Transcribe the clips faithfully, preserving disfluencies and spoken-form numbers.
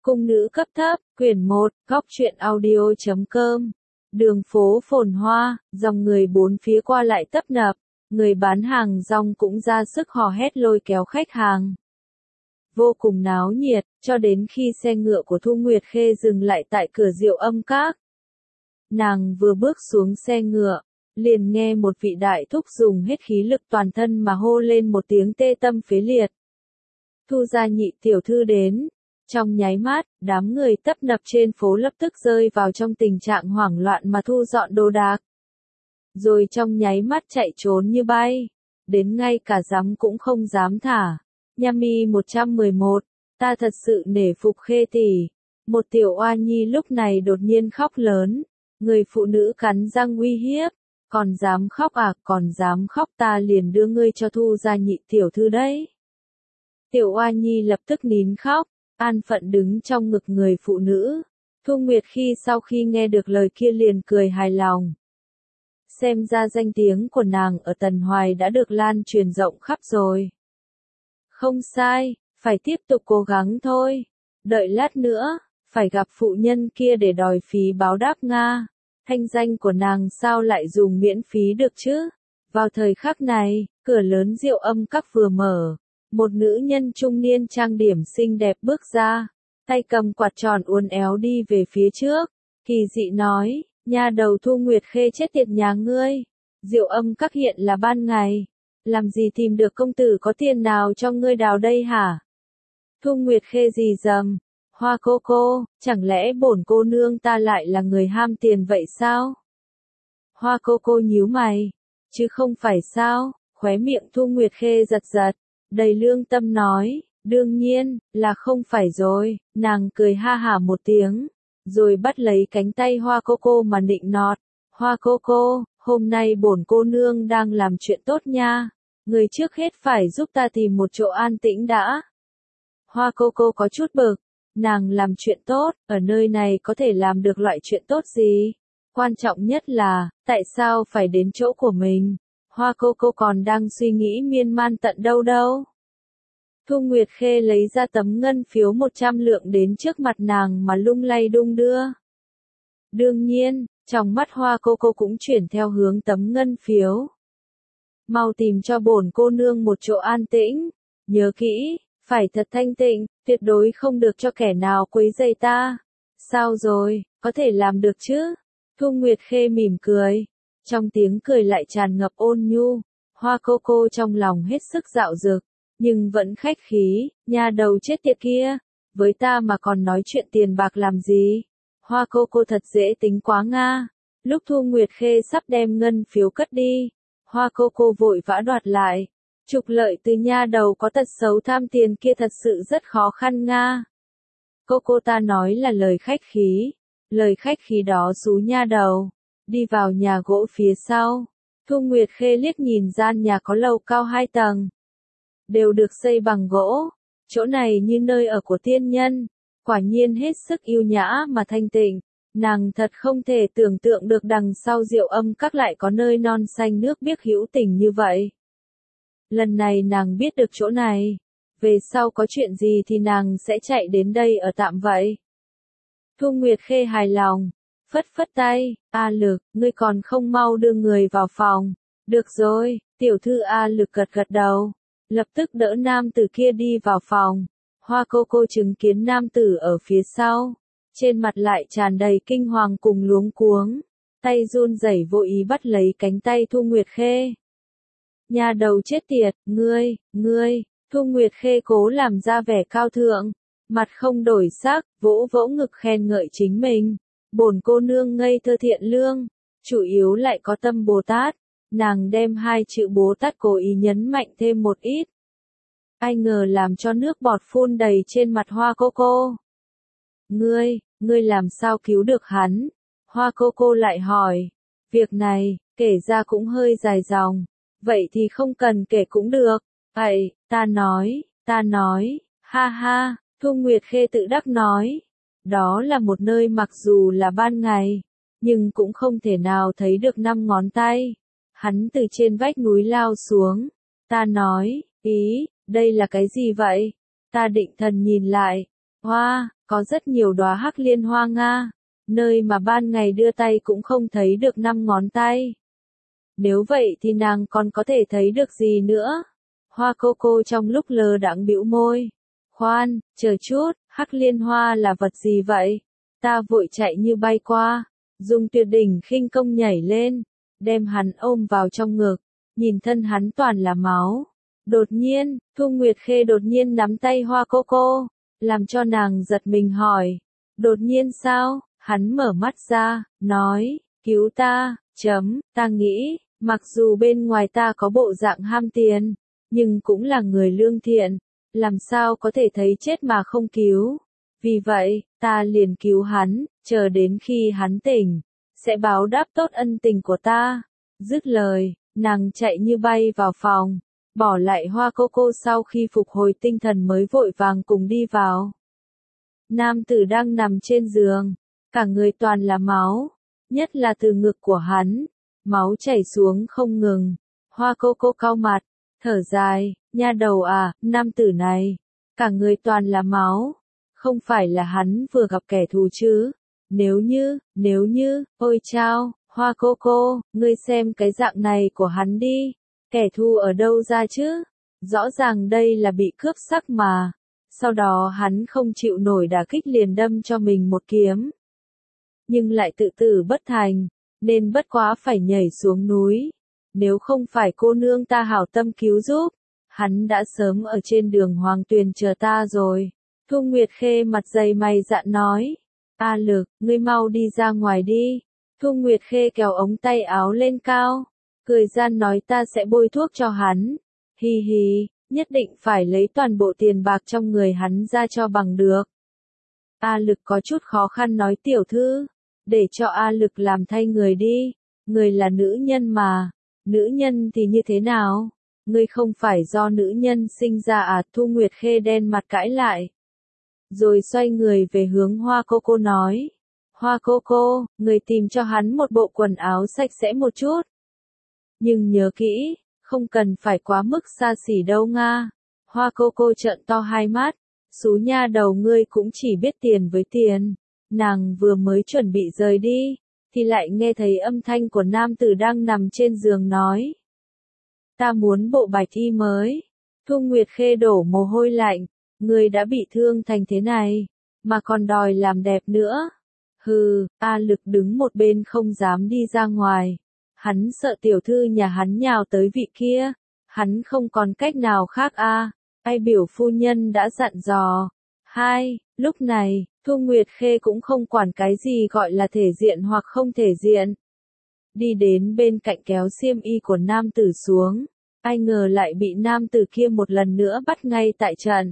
Cung nữ cấp thấp, quyển một, góc truyện audio chấm com. Đường phố phồn hoa, dòng người bốn phía qua lại tấp nập, người bán hàng rong cũng ra sức hò hét lôi kéo khách hàng. Vô cùng náo nhiệt, cho đến khi xe ngựa của Thu Nguyệt Khê dừng lại tại cửa Diệu Âm Các. Nàng vừa bước xuống xe ngựa, liền nghe một vị đại thúc dùng hết khí lực toàn thân mà hô lên một tiếng tê tâm phế liệt. Thu gia nhị tiểu thư đến. Trong nháy mắt, đám người tấp nập trên phố lập tức rơi vào trong tình trạng hoảng loạn mà thu dọn đồ đạc. Rồi trong nháy mắt chạy trốn như bay. Đến ngay cả dám cũng không dám thả. Nhami một trăm mười một, ta thật sự nể phục Khê tỷ. Một tiểu oa nhi lúc này đột nhiên khóc lớn. Người phụ nữ cắn răng uy hiếp. Còn dám khóc à, còn dám khóc ta liền đưa ngươi cho Thu gia nhị tiểu thư đấy. Tiểu oa nhi lập tức nín khóc. An phận đứng trong ngực người phụ nữ. Thu Nguyệt khi sau khi nghe được lời kia liền cười hài lòng. Xem ra danh tiếng của nàng ở Tần Hoài đã được lan truyền rộng khắp rồi. Không sai, phải tiếp tục cố gắng thôi. Đợi lát nữa, phải gặp phụ nhân kia để đòi phí báo đáp Nga. Thanh danh của nàng sao lại dùng miễn phí được chứ? Vào thời khắc này, cửa lớn Diệu Âm Các vừa mở. Một nữ nhân trung niên trang điểm xinh đẹp bước ra, tay cầm quạt tròn uốn éo đi về phía trước, kỳ dị nói, nha đầu Thu Nguyệt Khê chết tiệt nhà ngươi, Diệu Âm Các hiện là ban ngày, làm gì tìm được công tử có tiền nào cho ngươi đào đây hả? Thu Nguyệt Khê gì dầm, Hoa cô cô, chẳng lẽ bổn cô nương ta lại là người ham tiền vậy sao? Hoa cô cô nhíu mày, chứ không phải sao, khóe miệng Thu Nguyệt Khê giật giật. Đầy lương tâm nói, đương nhiên, là không phải rồi, nàng cười ha hả một tiếng, rồi bắt lấy cánh tay Hoa cô cô mà nịnh nọt, Hoa cô cô, hôm nay bổn cô nương đang làm chuyện tốt nha, người trước hết phải giúp ta tìm một chỗ an tĩnh đã. Hoa cô cô có chút bực, nàng làm chuyện tốt, ở nơi này có thể làm được loại chuyện tốt gì, quan trọng nhất là, tại sao phải đến chỗ của mình. Hoa cô cô còn đang suy nghĩ miên man tận đâu đâu. Thu Nguyệt Khê lấy ra tấm ngân phiếu một trăm lượng đến trước mặt nàng mà lung lay đung đưa. Đương nhiên, trong mắt Hoa cô cô cũng chuyển theo hướng tấm ngân phiếu. Mau tìm cho bổn cô nương một chỗ an tĩnh. Nhớ kỹ, phải thật thanh tịnh, tuyệt đối không được cho kẻ nào quấy rầy ta. Sao rồi, có thể làm được chứ? Thu Nguyệt Khê mỉm cười. Trong tiếng cười lại tràn ngập ôn nhu, Hoa cô cô trong lòng hết sức dạo dực, nhưng vẫn khách khí, nha đầu chết tiệt kia, với ta mà còn nói chuyện tiền bạc làm gì? Hoa cô cô thật dễ tính quá nga. Lúc Thu Nguyệt Khê sắp đem ngân phiếu cất đi, Hoa cô cô vội vã đoạt lại. Trục lợi từ nha đầu có tật xấu tham tiền kia thật sự rất khó khăn nga. Cô cô ta nói là lời khách khí, lời khách khí đó xú nha đầu. Đi vào nhà gỗ phía sau, Thu Nguyệt Khê liếc nhìn gian nhà có lầu cao hai tầng. Đều được xây bằng gỗ, chỗ này như nơi ở của tiên nhân, quả nhiên hết sức yêu nhã mà thanh tịnh, nàng thật không thể tưởng tượng được đằng sau Diệu Âm Các lại có nơi non xanh nước biếc hữu tình như vậy. Lần này nàng biết được chỗ này, về sau có chuyện gì thì nàng sẽ chạy đến đây ở tạm vậy. Thu Nguyệt Khê hài lòng. Phất phất tay, A Lực, ngươi còn không mau đưa người vào phòng. Được rồi, tiểu thư A Lực gật gật đầu. Lập tức đỡ nam tử kia đi vào phòng. Hoa cô cô chứng kiến nam tử ở phía sau. Trên mặt lại tràn đầy kinh hoàng cùng luống cuống. Tay run rẩy vô ý bắt lấy cánh tay Thu Nguyệt Khê. Nhà đầu chết tiệt, ngươi, ngươi, Thu Nguyệt Khê cố làm ra vẻ cao thượng. Mặt không đổi sắc, vỗ vỗ ngực khen ngợi chính mình. Bổn cô nương ngây thơ thiện lương, chủ yếu lại có tâm Bồ Tát, nàng đem hai chữ Bồ Tát cố ý nhấn mạnh thêm một ít. Ai ngờ làm cho nước bọt phun đầy trên mặt Hoa cô cô. Ngươi, ngươi làm sao cứu được hắn? Hoa cô cô lại hỏi. Việc này, kể ra cũng hơi dài dòng, vậy thì không cần kể cũng được. Vậy, ta nói, ta nói, ha ha, Thu Nguyệt Khê tự đắc nói. Đó là một nơi mặc dù là ban ngày, nhưng cũng không thể nào thấy được năm ngón tay. Hắn từ trên vách núi lao xuống. Ta nói, ý, đây là cái gì vậy? Ta định thần nhìn lại. Hoa, có rất nhiều đóa hắc liên hoa Nga, nơi mà ban ngày đưa tay cũng không thấy được năm ngón tay. Nếu vậy thì nàng còn có thể thấy được gì nữa? Hoa cô cô trong lúc lơ đãng bĩu môi. Khoan, chờ chút, hắc liên hoa là vật gì vậy? Ta vội chạy như bay qua, dùng tuyệt đỉnh khinh công nhảy lên, đem hắn ôm vào trong ngực, nhìn thân hắn toàn là máu. Đột nhiên, Thu Nguyệt Khê đột nhiên nắm tay Hoa cô cô, làm cho nàng giật mình hỏi. Đột nhiên sao? Hắn mở mắt ra, nói, cứu ta, chấm, ta nghĩ, mặc dù bên ngoài ta có bộ dạng ham tiền, nhưng cũng là người lương thiện, làm sao có thể thấy chết mà không cứu. Vì vậy, ta liền cứu hắn, chờ đến khi hắn tỉnh, sẽ báo đáp tốt ân tình của ta. Dứt lời, nàng chạy như bay vào phòng, bỏ lại Hoa cô cô sau khi phục hồi tinh thần mới vội vàng cùng đi vào. Nam tử đang nằm trên giường, cả người toàn là máu, nhất là từ ngực của hắn, máu chảy xuống không ngừng. Hoa cô cô cau mặt, thở dài, nha đầu à, nam tử này, cả người toàn là máu, không phải là hắn vừa gặp kẻ thù chứ? Nếu như, nếu như, ôi chao, Hoa cô cô, ngươi xem cái dạng này của hắn đi, kẻ thù ở đâu ra chứ? Rõ ràng đây là bị cướp sắc mà. Sau đó hắn không chịu nổi đả kích liền đâm cho mình một kiếm. Nhưng lại tự tử bất thành, nên bất quá phải nhảy xuống núi. Nếu không phải cô nương ta hảo tâm cứu giúp, hắn đã sớm ở trên đường Hoàng Tuyền chờ ta rồi. Thu Nguyệt Khê mặt dày mày dạn nói. A Lực, ngươi mau đi ra ngoài đi. Thu Nguyệt Khê kéo ống tay áo lên cao, cười gian nói ta sẽ bôi thuốc cho hắn. Hi hi, nhất định phải lấy toàn bộ tiền bạc trong người hắn ra cho bằng được. A Lực có chút khó khăn nói tiểu thư, để cho A Lực làm thay người đi, người là nữ nhân mà, nữ nhân thì như thế nào? Ngươi không phải do nữ nhân sinh ra à? Thu Nguyệt Khê đen mặt cãi lại. Rồi xoay người về hướng Hoa cô cô nói. Hoa cô cô, người tìm cho hắn một bộ quần áo sạch sẽ một chút. Nhưng nhớ kỹ, không cần phải quá mức xa xỉ đâu Nga. Hoa cô cô trợn to hai mắt, xú nha đầu ngươi cũng chỉ biết tiền với tiền. Nàng vừa mới chuẩn bị rời đi, thì lại nghe thấy âm thanh của nam tử đang nằm trên giường nói. Ta muốn bộ bạch y mới. Thu Nguyệt Khê đổ mồ hôi lạnh, ngươi đã bị thương thành thế này, mà còn đòi làm đẹp nữa. Hừ, A Lực đứng một bên không dám đi ra ngoài. Hắn sợ tiểu thư nhà hắn nhào tới vị kia, hắn không còn cách nào khác a. Ai biểu phu nhân đã dặn dò. Hai, lúc này, Thu Nguyệt Khê cũng không quản cái gì gọi là thể diện hoặc không thể diện. Đi đến bên cạnh kéo xiêm y của nam tử xuống, ai ngờ lại bị nam tử kia một lần nữa bắt ngay tại trận.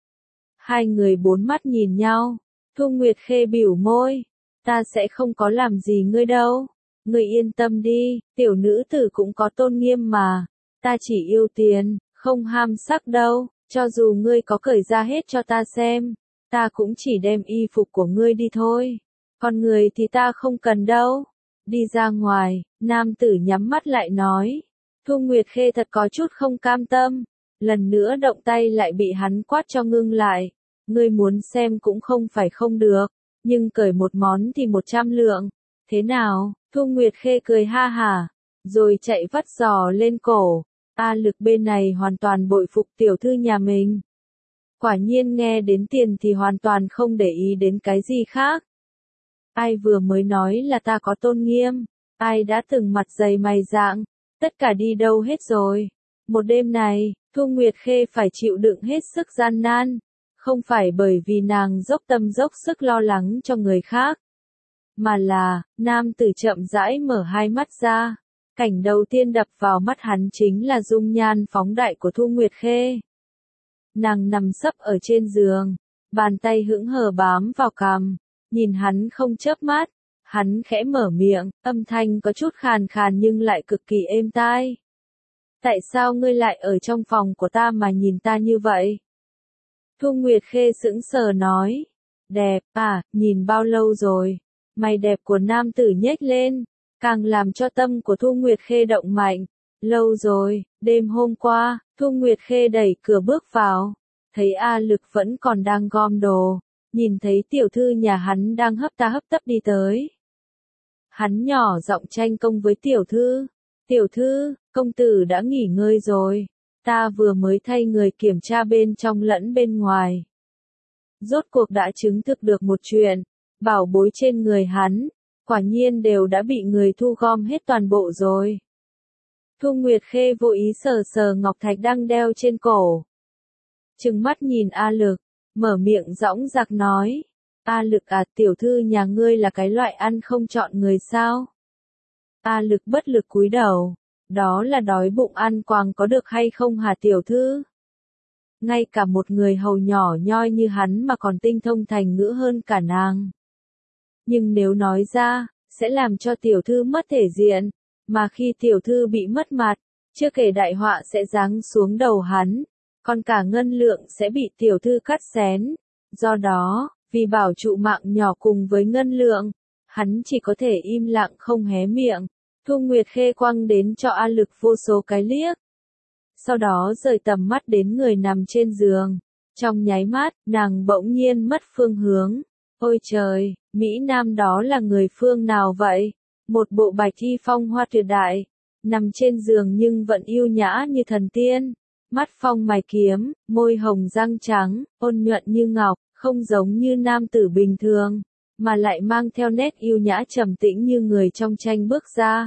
Hai người bốn mắt nhìn nhau, Thu Nguyệt Khê bĩu môi, ta sẽ không có làm gì ngươi đâu. Ngươi yên tâm đi, tiểu nữ tử cũng có tôn nghiêm mà. Ta chỉ yêu tiền, không ham sắc đâu. Cho dù ngươi có cởi ra hết cho ta xem, ta cũng chỉ đem y phục của ngươi đi thôi. Còn người thì ta không cần đâu. Đi ra ngoài, nam tử nhắm mắt lại nói. Thu Nguyệt Khê thật có chút không cam tâm. Lần nữa động tay lại bị hắn quát cho ngưng lại. Ngươi muốn xem cũng không phải không được, nhưng cởi một món thì một trăm lượng. Thế nào? Thu Nguyệt Khê cười ha hả, rồi chạy vắt giò lên cổ. A Lực bên này hoàn toàn bội phục tiểu thư nhà mình. Quả nhiên nghe đến tiền thì hoàn toàn không để ý đến cái gì khác. Ai vừa mới nói là ta có tôn nghiêm, ai đã từng mặt dày mày rạng, tất cả đi đâu hết rồi. Một đêm này, Thu Nguyệt Khê phải chịu đựng hết sức gian nan, không phải bởi vì nàng dốc tâm dốc sức lo lắng cho người khác, mà là, nam tử chậm rãi mở hai mắt ra. Cảnh đầu tiên đập vào mắt hắn chính là dung nhan phóng đại của Thu Nguyệt Khê. Nàng nằm sấp ở trên giường, bàn tay hững hờ bám vào cằm, nhìn hắn không chớp mắt, hắn khẽ mở miệng, âm thanh có chút khàn khàn nhưng lại cực kỳ êm tai. Tại sao ngươi lại ở trong phòng của ta mà nhìn ta như vậy? Thu Nguyệt Khê sững sờ nói, đẹp, à, nhìn bao lâu rồi? Mày đẹp của nam tử nhếch lên, càng làm cho tâm của Thu Nguyệt Khê động mạnh. Lâu rồi, đêm hôm qua, Thu Nguyệt Khê đẩy cửa bước vào, thấy A Lực vẫn còn đang gom đồ, nhìn thấy tiểu thư nhà hắn đang hấp ta hấp tấp đi tới. Hắn nhỏ giọng tranh công với tiểu thư. Tiểu thư, công tử đã nghỉ ngơi rồi. Ta vừa mới thay người kiểm tra bên trong lẫn bên ngoài. Rốt cuộc đã chứng thực được một chuyện. Bảo bối trên người hắn, quả nhiên đều đã bị người thu gom hết toàn bộ rồi. Thu Nguyệt Khê vô ý sờ sờ ngọc thạch đang đeo trên cổ. Trừng mắt nhìn A Lực, mở miệng dõng dạc nói. A Lực à, tiểu thư nhà ngươi là cái loại ăn không chọn người sao? A Lực bất lực cúi đầu. Đó là đói bụng ăn quàng có được hay không hả tiểu thư? Ngay cả một người hầu nhỏ nhoi như hắn mà còn tinh thông thành ngữ hơn cả nàng. Nhưng nếu nói ra, sẽ làm cho tiểu thư mất thể diện, mà khi tiểu thư bị mất mặt, chưa kể đại họa sẽ giáng xuống đầu hắn, còn cả ngân lượng sẽ bị tiểu thư cắt xén. Do đó, vì bảo trụ mạng nhỏ cùng với ngân lượng, hắn chỉ có thể im lặng không hé miệng. Thu Nguyệt Khê quăng đến cho A Lực vô số cái liếc. Sau đó rời tầm mắt đến người nằm trên giường. Trong nháy mắt, nàng bỗng nhiên mất phương hướng. Ôi trời, Mỹ Nam đó là người phương nào vậy? Một bộ bạch y phong hoa tuyệt đại, nằm trên giường nhưng vẫn yêu nhã như thần tiên. Mắt phong mày kiếm, môi hồng răng trắng, ôn nhuận như ngọc, không giống như nam tử bình thường, mà lại mang theo nét yêu nhã trầm tĩnh như người trong tranh bước ra.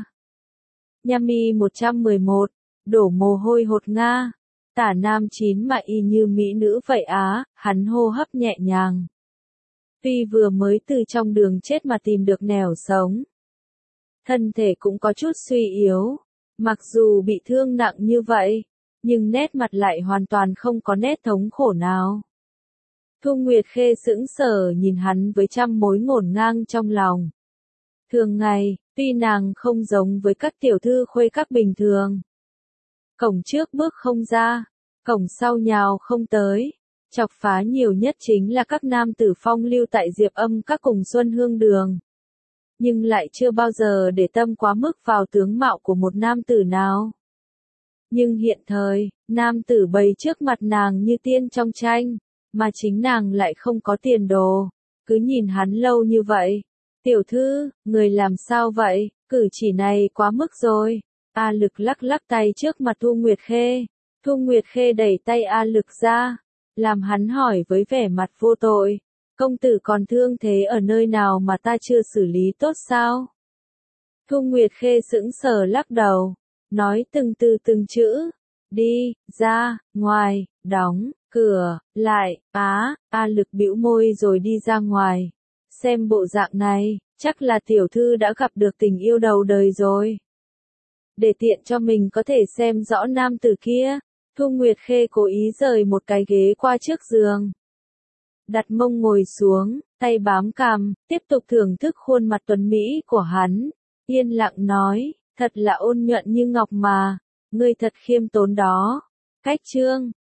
Nhami một trăm mười một, đổ mồ hôi hột nga, tả nam chín mà y như mỹ nữ vậy á, hắn hô hấp nhẹ nhàng. Tuy vừa mới từ trong đường chết mà tìm được nẻo sống. Thân thể cũng có chút suy yếu, mặc dù bị thương nặng như vậy, nhưng nét mặt lại hoàn toàn không có nét thống khổ nào. Thu Nguyệt Khê sững sờ nhìn hắn với trăm mối ngổn ngang trong lòng. Thường ngày, tuy nàng không giống với các tiểu thư khuê các bình thường. Cổng trước bước không ra, cổng sau nhào không tới. Chọc phá nhiều nhất chính là các nam tử phong lưu tại Diệp Âm các cùng Xuân Hương Đường. Nhưng lại chưa bao giờ để tâm quá mức vào tướng mạo của một nam tử nào. Nhưng hiện thời, nam tử bày trước mặt nàng như tiên trong tranh, mà chính nàng lại không có tiền đồ. Cứ nhìn hắn lâu như vậy. Tiểu thư, người làm sao vậy, cử chỉ này quá mức rồi. A Lực lắc lắc tay trước mặt Thu Nguyệt Khê. Thu Nguyệt Khê đẩy tay A Lực ra, làm hắn hỏi với vẻ mặt vô tội. Công tử còn thương thế ở nơi nào mà ta chưa xử lý tốt sao? Thu Nguyệt Khê sững sờ lắc đầu, nói từng từ từng chữ. Đi, ra, ngoài, đóng, cửa, lại, á, A Lực bĩu môi rồi đi ra ngoài. Xem bộ dạng này, chắc là tiểu thư đã gặp được tình yêu đầu đời rồi. Để tiện cho mình có thể xem rõ nam tử kia, Thu Nguyệt Khê cố ý rời một cái ghế qua trước giường. Đặt mông ngồi xuống, tay bám cằm, tiếp tục thưởng thức khuôn mặt tuấn mỹ của hắn. Yên lặng nói, thật là ôn nhuận như ngọc mà, ngươi thật khiêm tốn đó. Cách chương